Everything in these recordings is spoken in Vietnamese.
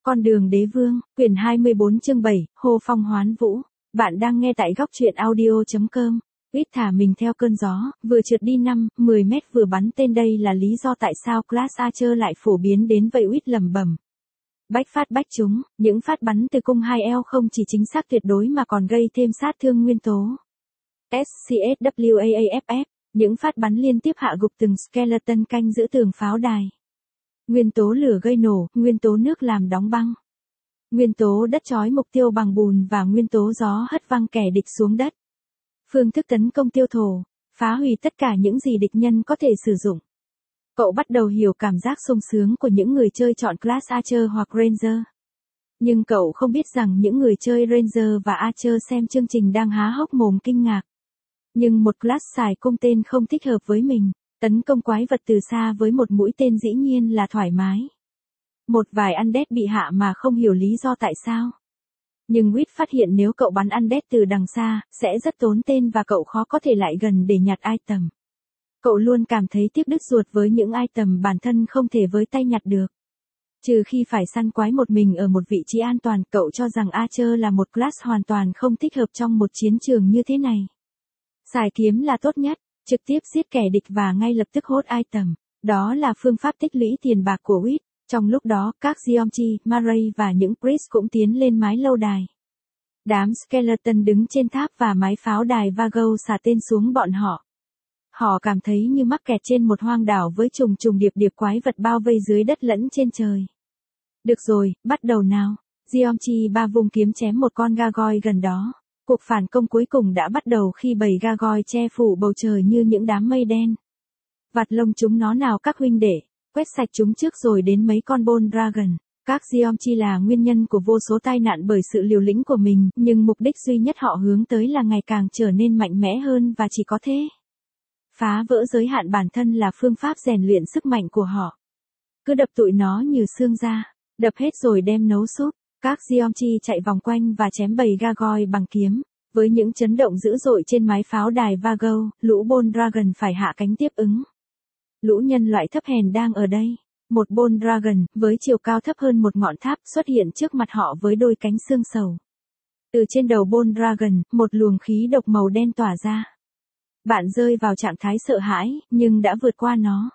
Con đường đế vương, quyển 24 chương 7, hô phong hoán vũ. Bạn đang nghe tại góc truyện audio.com. Quýt thả mình theo cơn gió, vừa trượt đi 5-10 mét vừa bắn tên, đây là lý do tại sao Class Archer lại phổ biến đến vậy. Quýt lẩm bẩm. Bách phát bách trúng, những phát bắn từ cung 2L không chỉ chính xác tuyệt đối mà còn gây thêm sát thương nguyên tố. SCSWAAFF, những phát bắn liên tiếp hạ gục từng skeleton canh giữ tường pháo đài. Nguyên tố lửa gây nổ, nguyên tố nước làm đóng băng. Nguyên tố đất trói mục tiêu bằng bùn và nguyên tố gió hất văng kẻ địch xuống đất. Phương thức tấn công tiêu thổ, phá hủy tất cả những gì địch nhân có thể sử dụng. Cậu bắt đầu hiểu cảm giác sung sướng của những người chơi chọn Class Archer hoặc Ranger. Nhưng cậu không biết rằng những người chơi Ranger và Archer xem chương trình đang há hốc mồm kinh ngạc. Nhưng một class xài cung tên không thích hợp với mình. Tấn công quái vật từ xa với một mũi tên dĩ nhiên là thoải mái. Một vài undead bị hạ mà không hiểu lý do tại sao. Nhưng Quýt phát hiện nếu cậu bắn undead từ đằng xa, sẽ rất tốn tên và cậu khó có thể lại gần để nhặt item. Cậu luôn cảm thấy tiếc đứt ruột với những item bản thân không thể với tay nhặt được. Trừ khi phải săn quái một mình ở một vị trí an toàn, cậu cho rằng Archer là một class hoàn toàn không thích hợp trong một chiến trường như thế này. Xài kiếm là tốt nhất. Trực tiếp giết kẻ địch và ngay lập tức hốt item. Đó là phương pháp tích lũy tiền bạc của Quýt. Trong lúc đó, các Geomchi, Murray và những Priest cũng tiến lên mái lâu đài. Đám skeleton đứng trên tháp và mái pháo đài Vago xả tên xuống bọn họ. Họ cảm thấy như mắc kẹt trên một hoang đảo với trùng trùng điệp điệp quái vật bao vây dưới đất lẫn trên trời. Được rồi, bắt đầu nào. Geomchi ba vùng kiếm chém một con gargoyle gần đó. Cuộc phản công cuối cùng đã bắt đầu khi bầy gargoyle che phủ bầu trời như những đám mây đen. Vặt lông chúng nó nào các huynh đệ, quét sạch chúng trước rồi đến mấy con bone dragon. Các Geomchi là nguyên nhân của vô số tai nạn bởi sự liều lĩnh của mình, nhưng mục đích duy nhất họ hướng tới là ngày càng trở nên mạnh mẽ hơn và chỉ có thế. Phá vỡ giới hạn bản thân là phương pháp rèn luyện sức mạnh của họ. Cứ đập tụi nó như xương ra, đập hết rồi đem nấu súp. Các Geomchi chạy vòng quanh và chém bầy gargoyle bằng kiếm. Với những chấn động dữ dội trên mái pháo đài Vago, lũ bone dragon phải hạ cánh tiếp ứng. Lũ nhân loại thấp hèn đang ở đây. Một bone dragon, với chiều cao thấp hơn một ngọn tháp, xuất hiện trước mặt họ với đôi cánh xương sầu. Từ trên đầu bone dragon, một luồng khí độc màu đen tỏa ra. Bạn rơi vào trạng thái sợ hãi, nhưng đã vượt qua nó.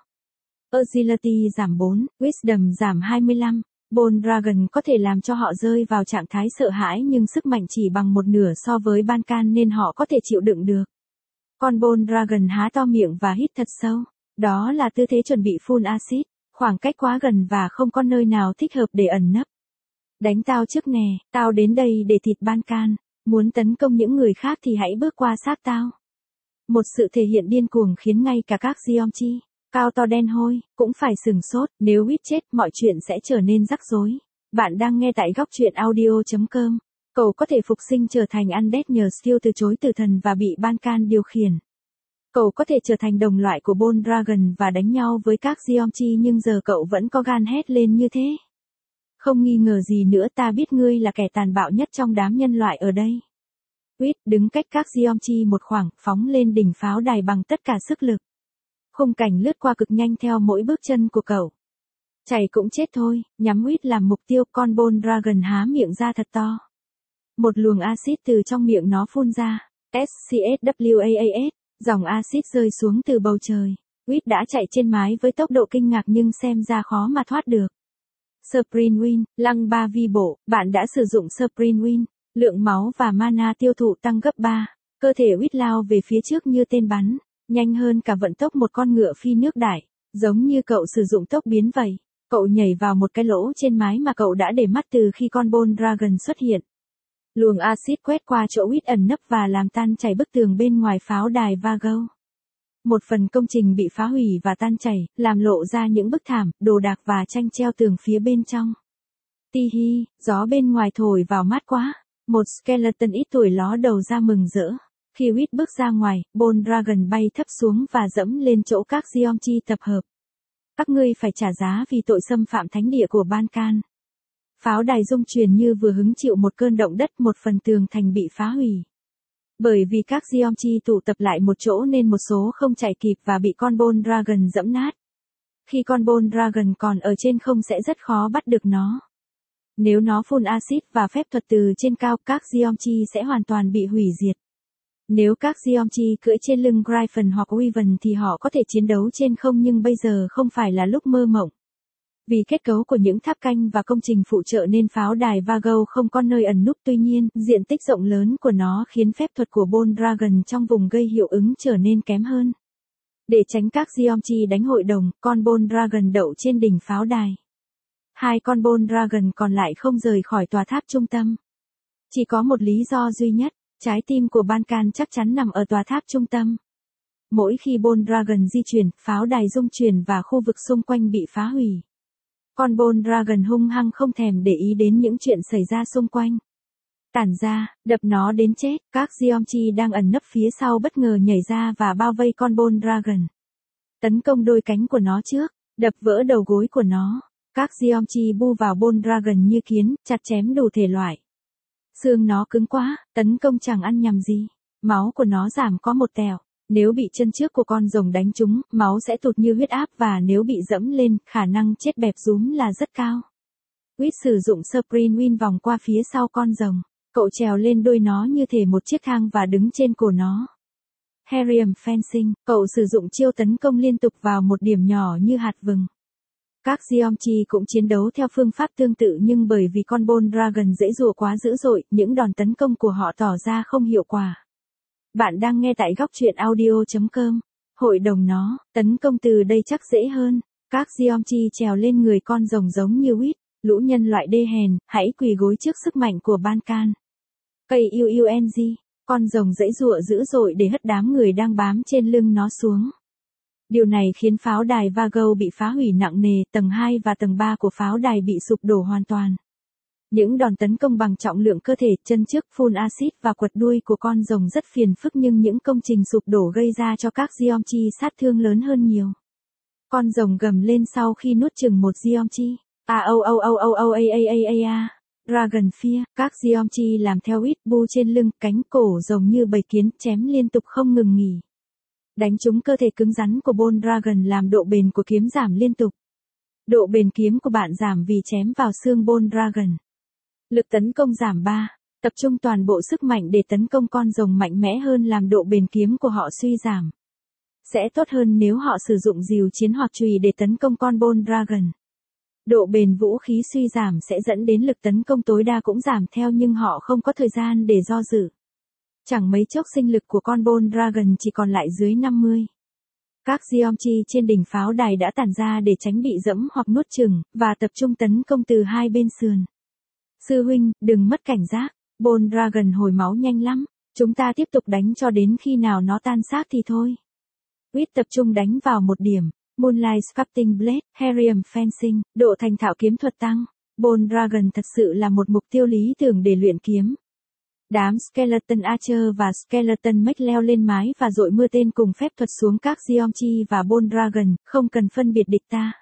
Agility giảm 4, Wisdom giảm 25. Bone Dragon có thể làm cho họ rơi vào trạng thái sợ hãi nhưng sức mạnh chỉ bằng một nửa so với Bancan nên họ có thể chịu đựng được. Con Bone Dragon há to miệng và hít thật sâu. Đó là tư thế chuẩn bị phun axit, khoảng cách quá gần và không có nơi nào thích hợp để ẩn nấp. Đánh tao trước nè, tao đến đây để thịt Bancan. Muốn tấn công những người khác thì hãy bước qua xác tao. Một sự thể hiện điên cuồng khiến ngay cả các Geomchi cao to đen hôi, cũng phải sừng sốt, nếu Quýt chết, mọi chuyện sẽ trở nên rắc rối. Bạn đang nghe tại góc truyện audio.com. Cậu có thể phục sinh trở thành undead nhờ skill từ chối tử thần và bị Bancan điều khiển. Cậu có thể trở thành đồng loại của Bone Dragon và đánh nhau với các Geomchi nhưng giờ cậu vẫn có gan hét lên như thế. Không nghi ngờ gì nữa, ta biết ngươi là kẻ tàn bạo nhất trong đám nhân loại ở đây. Quýt đứng cách các Geomchi một khoảng, phóng lên đỉnh pháo đài bằng tất cả sức lực. Khung cảnh lướt qua cực nhanh theo mỗi bước chân của cậu. Chạy cũng chết thôi, nhắm Quýt làm mục tiêu, con bone dragon há miệng ra thật to. Một luồng axit từ trong miệng nó phun ra. SCSWAAS, dòng axit rơi xuống từ bầu trời. Quýt đã chạy trên mái với tốc độ kinh ngạc nhưng xem ra khó mà thoát được. Sprint Wind, lăng 3 vi bộ, bạn đã sử dụng Sprint Wind, lượng máu và mana tiêu thụ tăng gấp 3. Cơ thể Quýt lao về phía trước như tên bắn. Nhanh hơn cả vận tốc một con ngựa phi nước đại, giống như cậu sử dụng tốc biến vậy. Cậu nhảy vào một cái lỗ trên mái mà cậu đã để mắt từ khi con bone dragon xuất hiện. Luồng axit quét qua chỗ Quýt ẩn nấp và làm tan chảy bức tường bên ngoài pháo đài Vago. Một phần công trình bị phá hủy và tan chảy, làm lộ ra những bức thảm, đồ đạc và tranh treo tường phía bên trong. Ti hi, gió bên ngoài thổi vào mát quá. Một skeleton ít tuổi ló đầu ra mừng rỡ. Khi Quýt bước ra ngoài, Bone Dragon bay thấp xuống và dẫm lên chỗ các Geomchi tập hợp. Các ngươi phải trả giá vì tội xâm phạm thánh địa của Bancan. Pháo đài rung chuyển như vừa hứng chịu một cơn động đất, một phần tường thành bị phá hủy. Bởi vì các Geomchi tụ tập lại một chỗ nên một số không chạy kịp và bị con Bone Dragon dẫm nát. Khi con Bone Dragon còn ở trên không sẽ rất khó bắt được nó. Nếu nó phun axit và phép thuật từ trên cao, các Geomchi sẽ hoàn toàn bị hủy diệt. Nếu các Geomchi cưỡi trên lưng Gryphon hoặc Wyvern thì họ có thể chiến đấu trên không, nhưng bây giờ không phải là lúc mơ mộng. Vì kết cấu của những tháp canh và công trình phụ trợ nên pháo đài Vargo không có nơi ẩn núp, tuy nhiên, diện tích rộng lớn của nó khiến phép thuật của Bold Dragon trong vùng gây hiệu ứng trở nên kém hơn. Để tránh các Geomchi đánh hội đồng, con Bold Dragon đậu trên đỉnh pháo đài. Hai con Bold Dragon còn lại không rời khỏi tòa tháp trung tâm. Chỉ có một lý do duy nhất, trái tim của Bankan chắc chắn nằm ở tòa tháp trung tâm. Mỗi khi Bold Dragon di chuyển, pháo đài rung chuyển và khu vực xung quanh bị phá hủy. Con Bold Dragon hung hăng không thèm để ý đến những chuyện xảy ra xung quanh. Tản ra, đập nó đến chết, các Geomchi đang ẩn nấp phía sau bất ngờ nhảy ra và bao vây con Bold Dragon. Tấn công đôi cánh của nó trước, đập vỡ đầu gối của nó. Các Geomchi bu vào Bold Dragon như kiến, chặt chém đủ thể loại. Xương nó cứng quá, tấn công chẳng ăn nhầm gì. Máu của nó giảm có một tẹo. Nếu bị chân trước của con rồng đánh trúng, máu sẽ tụt như huyết áp, và nếu bị dẫm lên, khả năng chết bẹp rúm là rất cao. Quýt sử dụng Sprint Win vòng qua phía sau con rồng. Cậu trèo lên đuôi nó như thể một chiếc thang và đứng trên cổ nó. Harrium Fencing, cậu sử dụng chiêu tấn công liên tục vào một điểm nhỏ như hạt vừng. Các Geomchi cũng chiến đấu theo phương pháp tương tự, nhưng bởi vì con Bold Dragon dễ dụa quá dữ dội, những đòn tấn công của họ tỏ ra không hiệu quả. Bạn đang nghe tại góc truyện audio.com. Hội đồng nó, tấn công từ đây chắc dễ hơn. Các Geomchi trèo lên người con rồng giống như Quýt, lũ nhân loại đê hèn, hãy quỳ gối trước sức mạnh của Bankan. KUUNG, con rồng dãy dụa dữ dội để hất đám người đang bám trên lưng nó xuống. Điều này khiến pháo đài Vargo bị phá hủy nặng nề, tầng 2 và tầng 3 của pháo đài bị sụp đổ hoàn toàn. Những đòn tấn công bằng trọng lượng cơ thể, chân trước, phun axit và quật đuôi của con rồng rất phiền phức, nhưng những công trình sụp đổ gây ra cho các Geomchi sát thương lớn hơn nhiều. Con rồng gầm lên sau khi nuốt chừng một Geomchi. Dragon Fear, các Geomchi làm theo Quýt bu trên lưng, cánh cổ rồng như bầy kiến, chém liên tục không ngừng nghỉ. Đánh trúng cơ thể cứng rắn của Bold Dragon làm độ bền của kiếm giảm liên tục. Độ bền kiếm của bạn giảm vì chém vào xương Bold Dragon. Lực tấn công giảm 3. Tập trung toàn bộ sức mạnh để tấn công con rồng mạnh mẽ hơn làm độ bền kiếm của họ suy giảm. Sẽ tốt hơn nếu họ sử dụng rìu chiến hoặc chùy để tấn công con Bold Dragon. Độ bền vũ khí suy giảm sẽ dẫn đến lực tấn công tối đa cũng giảm theo, nhưng họ không có thời gian để do dự. Chẳng mấy chốc sinh lực của con Bold Dragon chỉ còn lại dưới 50. Các Geomchi trên đỉnh pháo đài đã tản ra để tránh bị dẫm hoặc nuốt chửng, và tập trung tấn công từ hai bên sườn. Sư huynh, đừng mất cảnh giác, Bold Dragon hồi máu nhanh lắm, chúng ta tiếp tục đánh cho đến khi nào nó tan xác thì thôi. Quýt tập trung đánh vào một điểm. Moonlight Sculpting Blade, Harrium Fencing, độ thành thạo kiếm thuật tăng. Bold Dragon thật sự là một mục tiêu lý tưởng để luyện kiếm. Đám Skeleton Archer và Skeleton Mech leo lên mái và dội mưa tên cùng phép thuật xuống các Geomchi và Bold Dragon, không cần phân biệt địch ta.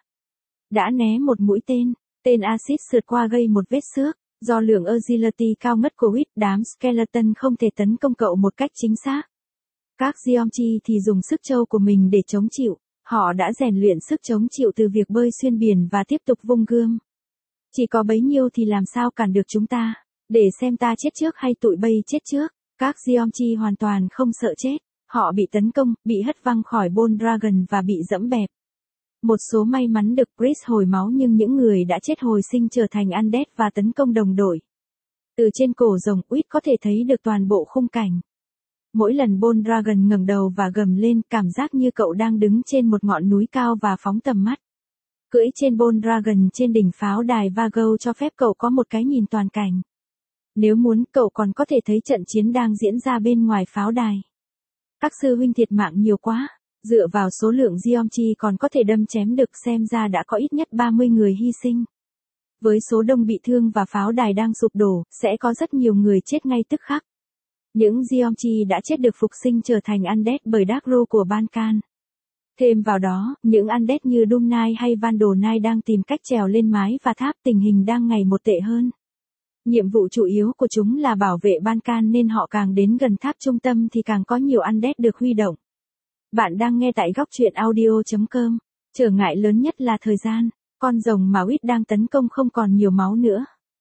Đã né một mũi tên, tên axit sượt qua gây một vết xước. Do lượng agility cao ngất của Quýt, đám Skeleton không thể tấn công cậu một cách chính xác. Các Geomchi thì dùng sức trâu của mình để chống chịu. Họ đã rèn luyện sức chống chịu từ việc bơi xuyên biển và tiếp tục vung gươm. Chỉ có bấy nhiêu thì làm sao cản được chúng ta, để xem ta chết trước hay tụi bay chết trước. Các Geomchi hoàn toàn không sợ chết, họ bị tấn công, bị hất văng khỏi Bold Dragon và bị dẫm bẹp. Một số may mắn được Chris hồi máu, nhưng những người đã chết hồi sinh trở thành undead và tấn công đồng đội. Từ trên cổ rồng, Quýt có thể thấy được toàn bộ khung cảnh. Mỗi lần Bold Dragon ngẩng đầu và gầm lên, cảm giác như cậu đang đứng trên một ngọn núi cao và phóng tầm mắt. Cưỡi trên Bold Dragon trên đỉnh pháo đài Vargo cho phép cậu có một cái nhìn toàn cảnh. Nếu muốn, cậu còn có thể thấy trận chiến đang diễn ra bên ngoài pháo đài. Các sư huynh thiệt mạng nhiều quá, dựa vào số lượng Geomchi còn có thể đâm chém được, xem ra đã có ít nhất 30 người hy sinh. Với số đông bị thương và pháo đài đang sụp đổ, sẽ có rất nhiều người chết ngay tức khắc. Những Geomchi đã chết được phục sinh trở thành undead bởi Dark Ru của Bankan. Thêm vào đó, những undead như Doom Knight hay Vandal Knight đang tìm cách trèo lên mái và tháp, tình hình đang ngày một tệ hơn. Nhiệm vụ chủ yếu của chúng là bảo vệ Bankan, nên họ càng đến gần tháp trung tâm thì càng có nhiều undead được huy động. Bạn đang nghe tại góc truyện audio.com. Trở ngại lớn nhất là thời gian. Con rồng mà Quýt đang tấn công không còn nhiều máu nữa.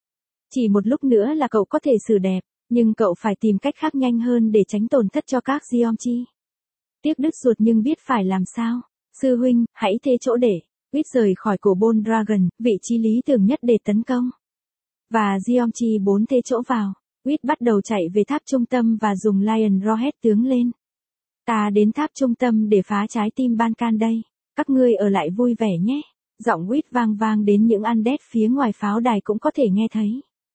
Chỉ một lúc nữa là cậu có thể xử đẹp, nhưng cậu phải tìm cách khác nhanh hơn để tránh tổn thất cho các Geomchi. Tiếc đứt ruột nhưng biết phải làm sao. Sư huynh, hãy thế chỗ để. Quýt rời khỏi cổ Bone Dragon, vị trí lý tưởng nhất để tấn công. Và Geomchi 4 thế chỗ vào. Quýt bắt đầu chạy về tháp trung tâm và dùng Lion Roar hét tướng lên. Ta đến tháp trung tâm để phá trái tim Bankan đây. Các ngươi ở lại vui vẻ nhé. Giọng Quýt vang vang đến những undead phía ngoài pháo đài cũng có thể nghe thấy.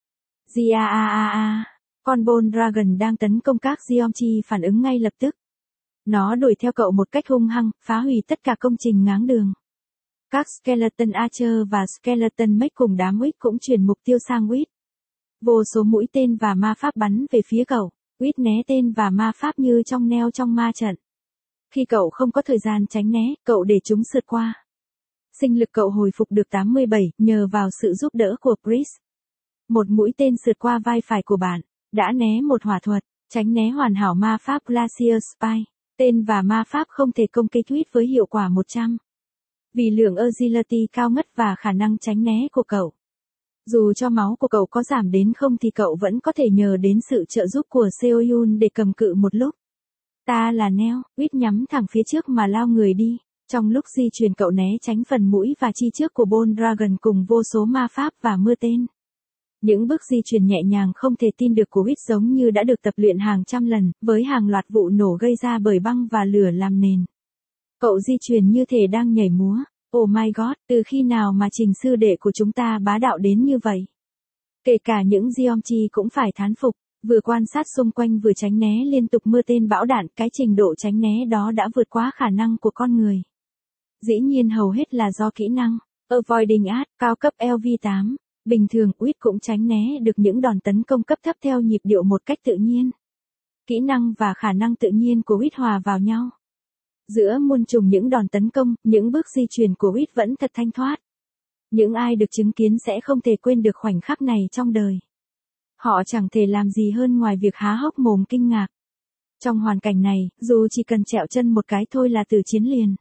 Con Bone Dragon đang tấn công các Geomchi phản ứng ngay lập tức. Nó đuổi theo cậu một cách hung hăng, phá hủy tất cả công trình ngáng đường. Các Skeleton Archer và Skeleton Mech cùng đám Witch cũng chuyển mục tiêu sang Witch. Vô số mũi tên và ma pháp bắn về phía cậu. Witch né tên và ma pháp như trong neo trong ma trận. Khi cậu không có thời gian tránh né, cậu để chúng sượt qua. Sinh lực cậu hồi phục được 87 nhờ vào sự giúp đỡ của Priest. Một mũi tên sượt qua vai phải của bạn, đã né một hỏa thuật, tránh né hoàn hảo ma pháp Glacier Spy. Tên và ma pháp không thể công kích Witch với hiệu quả 100. Vì lượng agility cao ngất và khả năng tránh né của cậu. Dù cho máu của cậu có giảm đến không thì cậu vẫn có thể nhờ đến sự trợ giúp của Seoyun để cầm cự một lúc. Ta là Neo, Witch nhắm thẳng phía trước mà lao người đi. Trong lúc di chuyển cậu né tránh phần mũi và chi trước của Bone Dragon cùng vô số ma pháp và mưa tên. Những bước di chuyển nhẹ nhàng không thể tin được của Witch giống như đã được tập luyện hàng trăm lần, với hàng loạt vụ nổ gây ra bởi băng và lửa làm nền. Cậu di chuyển như thể đang nhảy múa. Oh my god, từ khi nào mà trình sư đệ của chúng ta bá đạo đến như vậy? Kể cả những Geomchi cũng phải thán phục, vừa quan sát xung quanh vừa tránh né liên tục mưa tên bão đạn, cái trình độ tránh né đó đã vượt quá khả năng của con người. Dĩ nhiên hầu hết là do kỹ năng. Avoiding Art, cao cấp LV8. Bình thường, Witch cũng tránh né được những đòn tấn công cấp thấp theo nhịp điệu một cách tự nhiên. Kỹ năng và khả năng tự nhiên của Witch hòa vào nhau. Giữa muôn trùng những đòn tấn công, những bước di chuyển của Witch vẫn thật thanh thoát. Những ai được chứng kiến sẽ không thể quên được khoảnh khắc này trong đời. Họ chẳng thể làm gì hơn ngoài việc há hốc mồm kinh ngạc. Trong hoàn cảnh này, dù chỉ cần trẹo chân một cái thôi là từ chiến liền.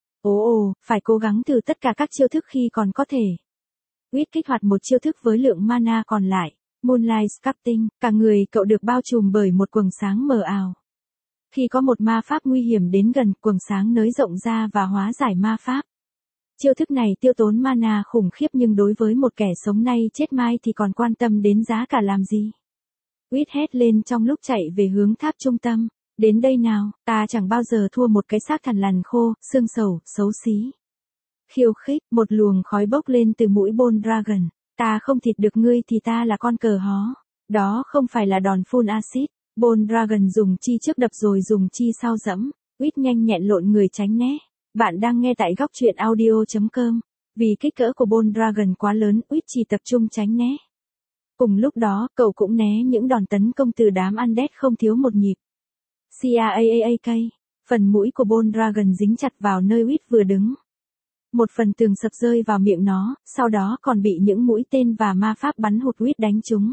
Phải cố gắng thử tất cả các chiêu thức khi còn có thể. Witch kích hoạt một chiêu thức với lượng mana còn lại, Moonlight Sculpting, cả người cậu được bao trùm bởi một quầng sáng mờ ảo. Khi có một ma pháp nguy hiểm đến gần, quầng sáng nới rộng ra và hóa giải ma pháp. Chiêu thức này tiêu tốn mana khủng khiếp nhưng đối với một kẻ sống nay chết mai thì còn quan tâm đến giá cả làm gì. Witch hét lên trong lúc chạy về hướng tháp trung tâm. Đến đây nào, ta chẳng bao giờ thua một cái xác thằn lằn khô, xương sầu, xấu xí. Khiêu khích, một luồng khói bốc lên từ mũi Bone Dragon. Ta không thịt được ngươi thì ta là con cờ hó. Đó không phải là đòn full acid. Bone Dragon dùng chi trước đập rồi dùng chi sau dẫm. Witch nhanh nhẹn lộn người tránh né. Bạn đang nghe tại góc truyện audio.com. Vì kích cỡ của Bone Dragon quá lớn, Witch chỉ tập trung tránh né. Cùng lúc đó, cậu cũng né những đòn tấn công từ đám undead không thiếu một nhịp. CAAAK. Phần mũi của Bone Dragon dính chặt vào nơi Witch vừa đứng. Một phần tường sập rơi vào miệng nó, sau đó còn bị những mũi tên và ma pháp bắn hụt Witch đánh trúng.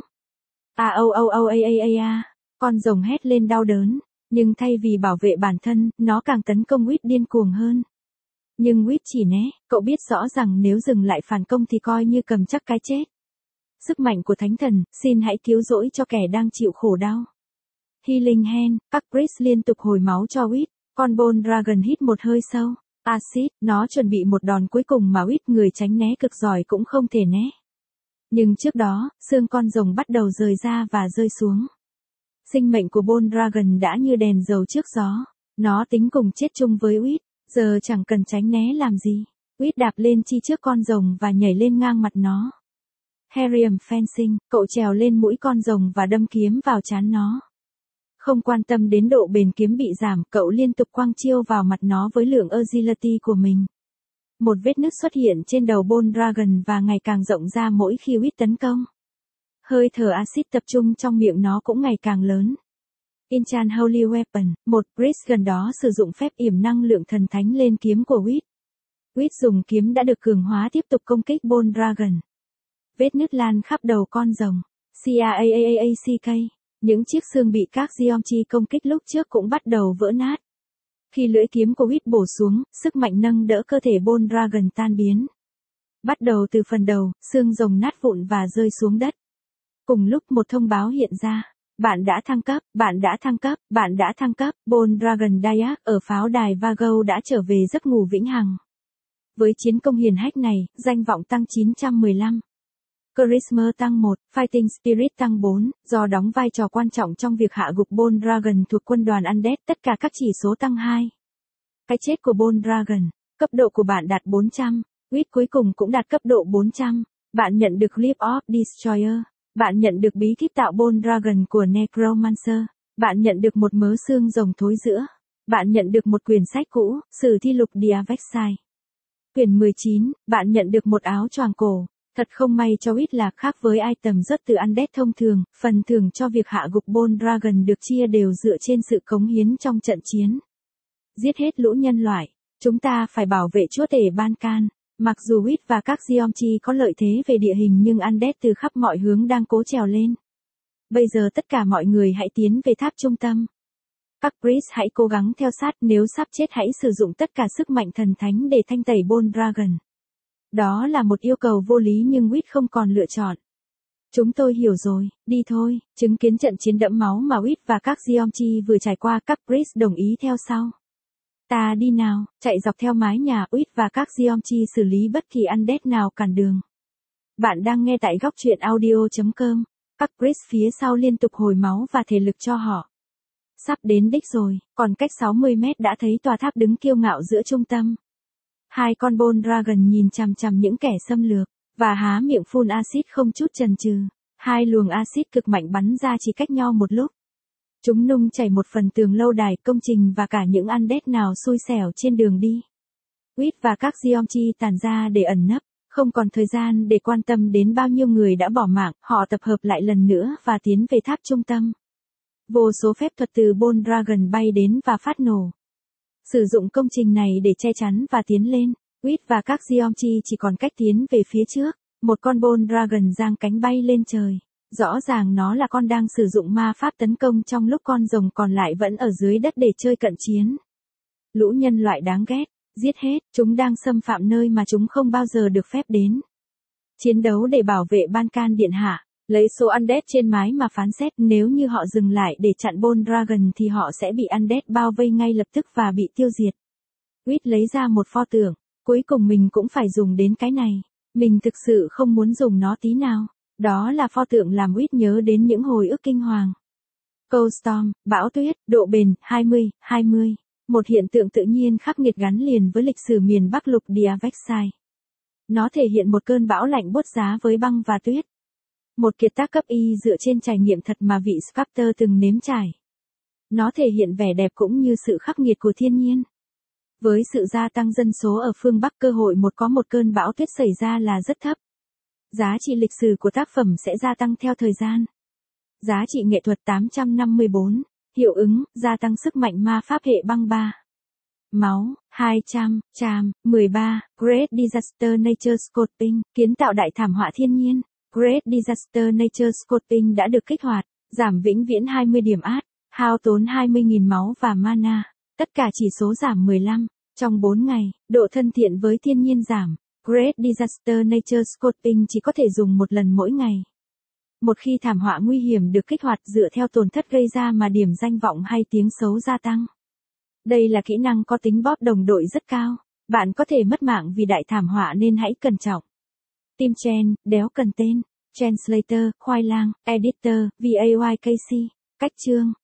Con rồng hét lên đau đớn, nhưng thay vì bảo vệ bản thân, nó càng tấn công Witch điên cuồng hơn. Nhưng Witch chỉ né, cậu biết rõ rằng nếu dừng lại phản công thì coi như cầm chắc cái chết. Sức mạnh của thánh thần, xin hãy cứu rỗi cho kẻ đang chịu khổ đau. Healing Hand, các priest liên tục hồi máu cho Witch, con Bone Dragon hít một hơi sâu. Acid, nó chuẩn bị một đòn cuối cùng mà Witch người tránh né cực giỏi cũng không thể né. Nhưng trước đó, xương con rồng bắt đầu rời ra và rơi xuống. Sinh mệnh của Bone Dragon đã như đèn dầu trước gió. Nó tính cùng chết chung với Witch, giờ chẳng cần tránh né làm gì. Witch đạp lên chi trước con rồng và nhảy lên ngang mặt nó. Harrium Fencing, cậu trèo lên mũi con rồng và đâm kiếm vào trán nó. Không quan tâm đến độ bền kiếm bị giảm, cậu liên tục quăng chiêu vào mặt nó với lượng agility của mình. Một vết nứt xuất hiện trên đầu Bone Dragon và ngày càng rộng ra mỗi khi Witch tấn công. Hơi thở axit tập trung trong miệng nó cũng ngày càng lớn. Enchant Holy Weapon, một priest gần đó sử dụng phép yểm năng lượng thần thánh lên kiếm của Witch. Witch dùng kiếm đã được cường hóa tiếp tục công kích Bone Dragon. Vết nứt lan khắp đầu con rồng. CAAACK. Những chiếc xương bị các Geomchi công kích lúc trước cũng bắt đầu vỡ nát. Khi lưỡi kiếm của Witch bổ xuống, sức mạnh nâng đỡ cơ thể Bone Dragon tan biến. Bắt đầu từ phần đầu, xương rồng nát vụn và rơi xuống đất. Cùng lúc một thông báo hiện ra. Bạn đã thăng cấp, bạn đã thăng cấp, bạn đã thăng cấp. Bold Dragon Dayak ở pháo đài Vago đã trở về giấc ngủ vĩnh hằng. Với chiến công hiển hách này, danh vọng tăng 915. Charisma tăng 1, Fighting Spirit tăng 4, do đóng vai trò quan trọng trong việc hạ gục Bold Dragon thuộc quân đoàn Undead, tất cả các chỉ số tăng 2. Cái chết của Bold Dragon, cấp độ của bạn đạt 400, Wit cuối cùng cũng đạt cấp độ 400, bạn nhận được Clip of Destroyer, bạn nhận được bí kíp tạo Bold Dragon của Necromancer, bạn nhận được một mớ xương rồng thối giữa, bạn nhận được một quyển sách cũ, Sử thi lục Diavexai. Quyển 19, bạn nhận được một áo choàng cổ. Thật không may cho Wit là khác với item rớt từ Undead thông thường, phần thưởng cho việc hạ gục Bold Dragon được chia đều dựa trên sự cống hiến trong trận chiến. Giết hết lũ nhân loại, chúng ta phải bảo vệ chúa tể Ban-can. Mặc dù Wit và các Geomchi có lợi thế về địa hình nhưng Undead từ khắp mọi hướng đang cố trèo lên. Bây giờ tất cả mọi người hãy tiến về tháp trung tâm. Các priest hãy cố gắng theo sát, nếu sắp chết hãy sử dụng tất cả sức mạnh thần thánh để thanh tẩy Bold Dragon. Đó là một yêu cầu vô lý nhưng Wit không còn lựa chọn. Chúng tôi hiểu rồi, đi thôi. Chứng kiến trận chiến đẫm máu mà Wit và các Geomchi vừa trải qua, các priest đồng ý theo sau. Ta đi nào, chạy dọc theo mái nhà. Wit và các Geomchi xử lý bất kỳ Undead nào cản đường. Bạn đang nghe tại góc truyện audio.com. Các priest phía sau liên tục hồi máu và thể lực cho họ. Sắp đến đích rồi, còn cách 60 mét đã thấy tòa tháp đứng kiêu ngạo giữa trung tâm. Hai con Bold Dragon nhìn chằm chằm những kẻ xâm lược, và há miệng phun axit không chút chần chừ. Hai luồng axit cực mạnh bắn ra chỉ cách nhau một lúc. Chúng nung chảy một phần tường lâu đài, công trình và cả những Undead nào xui xẻo trên đường đi. Wit và các Geomchi tản ra để ẩn nấp, không còn thời gian để quan tâm đến bao nhiêu người đã bỏ mạng, họ tập hợp lại lần nữa và tiến về tháp trung tâm. Vô số phép thuật từ Bold Dragon bay đến và phát nổ. Sử dụng công trình này để che chắn và tiến lên, Wit và các Geomchi chỉ còn cách tiến về phía trước. Một con Bold Dragon giang cánh bay lên trời. Rõ ràng nó là con đang sử dụng ma pháp tấn công trong lúc con rồng còn lại vẫn ở dưới đất để chơi cận chiến. Lũ nhân loại đáng ghét, giết hết, chúng đang xâm phạm nơi mà chúng không bao giờ được phép đến. Chiến đấu để bảo vệ Ban-can điện hạ. Lấy số Undead trên mái mà phán xét, nếu như họ dừng lại để chặn Bold Dragon thì họ sẽ bị Undead bao vây ngay lập tức và bị tiêu diệt. Wit lấy ra một pho tượng, cuối cùng mình cũng phải dùng đến cái này. Mình thực sự không muốn dùng nó tí nào. Đó là pho tượng làm Wit nhớ đến những hồi ức kinh hoàng. Cold Storm, bão tuyết, độ bền, 20. Một hiện tượng tự nhiên khắc nghiệt gắn liền với lịch sử miền Bắc lục Diavexai. Nó thể hiện một cơn bão lạnh buốt giá với băng và tuyết. Một kiệt tác cấp Y dựa trên trải nghiệm thật mà vị sculptor từng nếm trải. Nó thể hiện vẻ đẹp cũng như sự khắc nghiệt của thiên nhiên. Với sự gia tăng dân số ở phương Bắc, cơ hội có một cơn bão tuyết xảy ra là rất thấp. Giá trị lịch sử của tác phẩm sẽ gia tăng theo thời gian. Giá trị nghệ thuật 854. Hiệu ứng, gia tăng sức mạnh ma pháp hệ băng 3. Máu, 200, 13. Great Disaster Nature Scoping, kiến tạo đại thảm họa thiên nhiên. Great Disaster Nature Scoping đã được kích hoạt, giảm vĩnh viễn 20 điểm át, hao tốn 20.000 máu và mana. Tất cả chỉ số giảm 15. Trong 4 ngày, độ thân thiện với thiên nhiên giảm. Great Disaster Nature Scoping chỉ có thể dùng một lần mỗi ngày. Một khi thảm họa nguy hiểm được kích hoạt dựa theo tổn thất gây ra mà điểm danh vọng hay tiếng xấu gia tăng. Đây là kỹ năng có tính bóp đồng đội rất cao. Bạn có thể mất mạng vì đại thảm họa nên hãy cẩn trọng. Tim Chen, đéo cần tên. Translator, khoai lang, Editor, VAYKC. Cách chương.